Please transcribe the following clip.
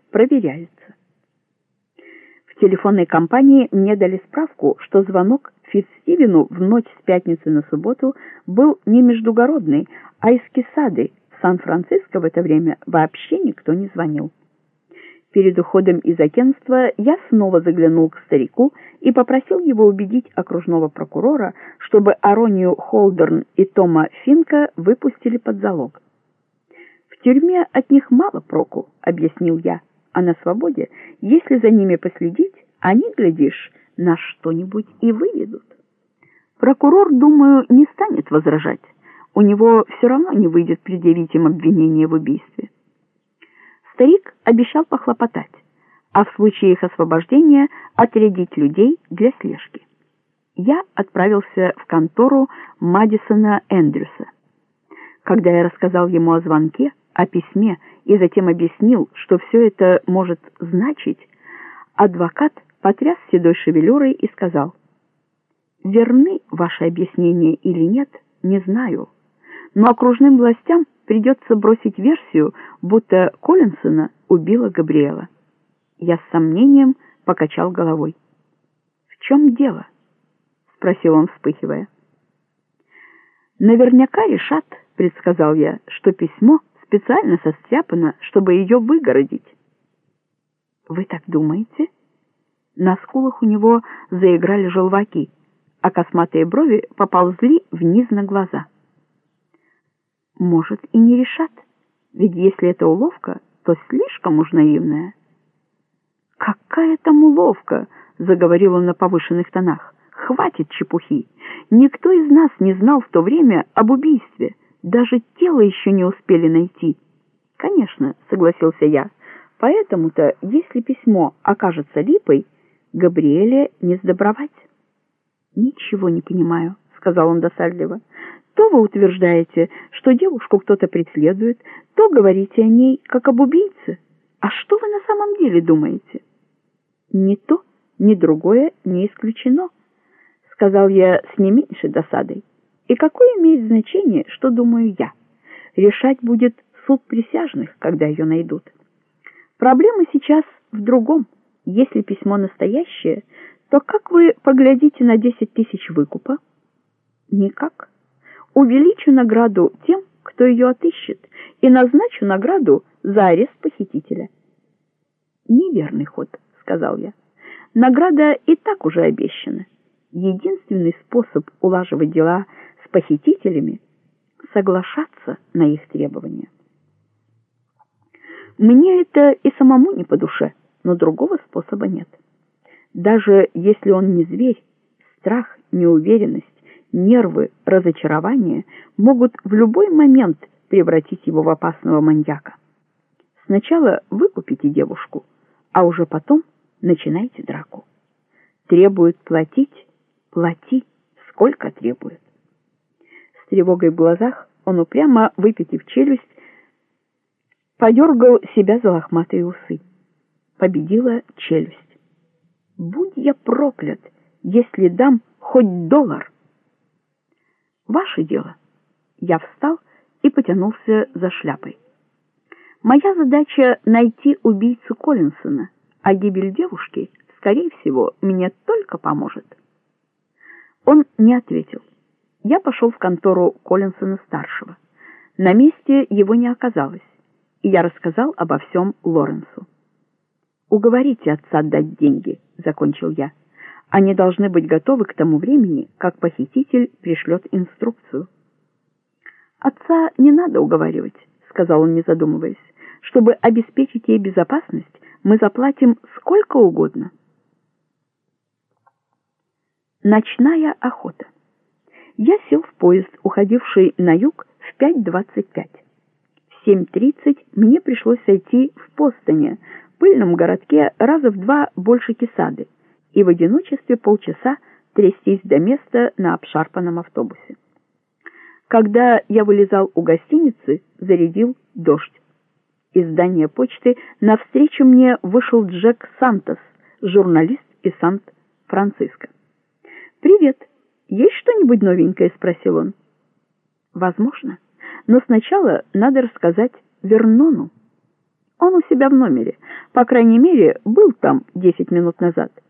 проверяется. В телефонной компании мне дали справку, что звонок Фитцстивену в ночь с пятницы на субботу был не междугородный, а из Кесады. В Сан-Франциско в это время вообще никто не звонил. Перед уходом из агентства я снова заглянул к старику и попросил его убедить окружного прокурора, чтобы Аронию Холдерн и Тома Финка выпустили под залог. «В тюрьме от них мало проку», — объяснил я, «а на свободе, если за ними последить, они, глядишь, на что-нибудь и выведут». Прокурор, думаю, не станет возражать. У него все равно не выйдет предъявить им обвинение в убийстве. Старик обещал похлопотать, а в случае их освобождения отрядить людей для слежки. Я отправился в контору Мадисона Эндрюса. Когда я рассказал ему о звонке, о письме и затем объяснил, что все это может значить, адвокат потряс седой шевелюрой и сказал: «Верны ваши объяснения или нет, не знаю, но окружным властям придется бросить версию, будто Коллинсона убила Габриэла». Я с сомнением покачал головой. «В чем дело?» — спросил он, вспыхивая. «Наверняка решат, — предсказал я, — что письмо специально состряпано, чтобы ее выгородить». «Вы так думаете?» На скулах у него заиграли желваки, а косматые брови поползли вниз на глаза. «Может, и не решат, ведь если это уловка, то слишком уж наивная». «Какая там уловка?» — заговорил он на повышенных тонах. «Хватит чепухи. Никто из нас не знал в то время об убийстве. Даже тело еще не успели найти». «Конечно», — согласился я. «Поэтому-то, если письмо окажется липой, Габриэле не сдобровать». «Ничего не понимаю», — сказал он досадливо. «То вы утверждаете, что девушку кто-то преследует, то говорите о ней, как об убийце. А что вы на самом деле думаете?» «Ни то, ни другое не исключено», — сказал я с не меньшей досадой. «И какое имеет значение, что думаю я? Решать будет суд присяжных, когда ее найдут. Проблема сейчас в другом. Если письмо настоящее, то как вы поглядите на 10 тысяч выкупа?» «Никак. Увеличу награду тем, кто ее отыщет, и назначу награду за арест похитителя». «Неверный ход», — сказал я. «Награда и так уже обещана. Единственный способ улаживать дела с похитителями — соглашаться на их требования». Мне это и самому не по душе, но другого способа нет. Даже если он не зверь, страх, неуверенность, нервы, разочарование могут в любой момент превратить его в опасного маньяка. Сначала выкупите девушку, а уже потом начинайте драку. Требует платить — плати, сколько требует. С тревогой в глазах он, упрямо выпитив челюсть, подергал себя за лохматые усы. Победила челюсть. «Будь я проклят, если дам хоть $1. «Ваше дело». Я встал и потянулся за шляпой. «Моя задача — найти убийцу Коллинсона, а гибель девушки, скорее всего, мне только поможет». Он не ответил. Я пошел в контору Коллинсона-старшего. На месте его не оказалось, и я рассказал обо всем Лоренсу. «Уговорите отца дать деньги», — закончил я. «Они должны быть готовы к тому времени, как похититель пришлет инструкцию». «Отца не надо уговаривать», — сказал он, не задумываясь. «Чтобы обеспечить ей безопасность, мы заплатим сколько угодно». Ночная охота. Я сел в поезд, уходивший на юг, в 5:25. В 7:30 мне пришлось сойти в Постоне, пыльном городке раза в 2 больше Кесады, и в одиночестве полчаса трястись до места на обшарпанном автобусе. Когда я вылезал у гостиницы, зарядил дождь. Из здания почты навстречу мне вышел Джек Сантос, журналист из Сан-Франциско. «Привет. Есть что-нибудь новенькое?» — спросил он. «Возможно. Но сначала надо рассказать Вернону». Он у себя в номере. По крайней мере, был там 10 минут назад.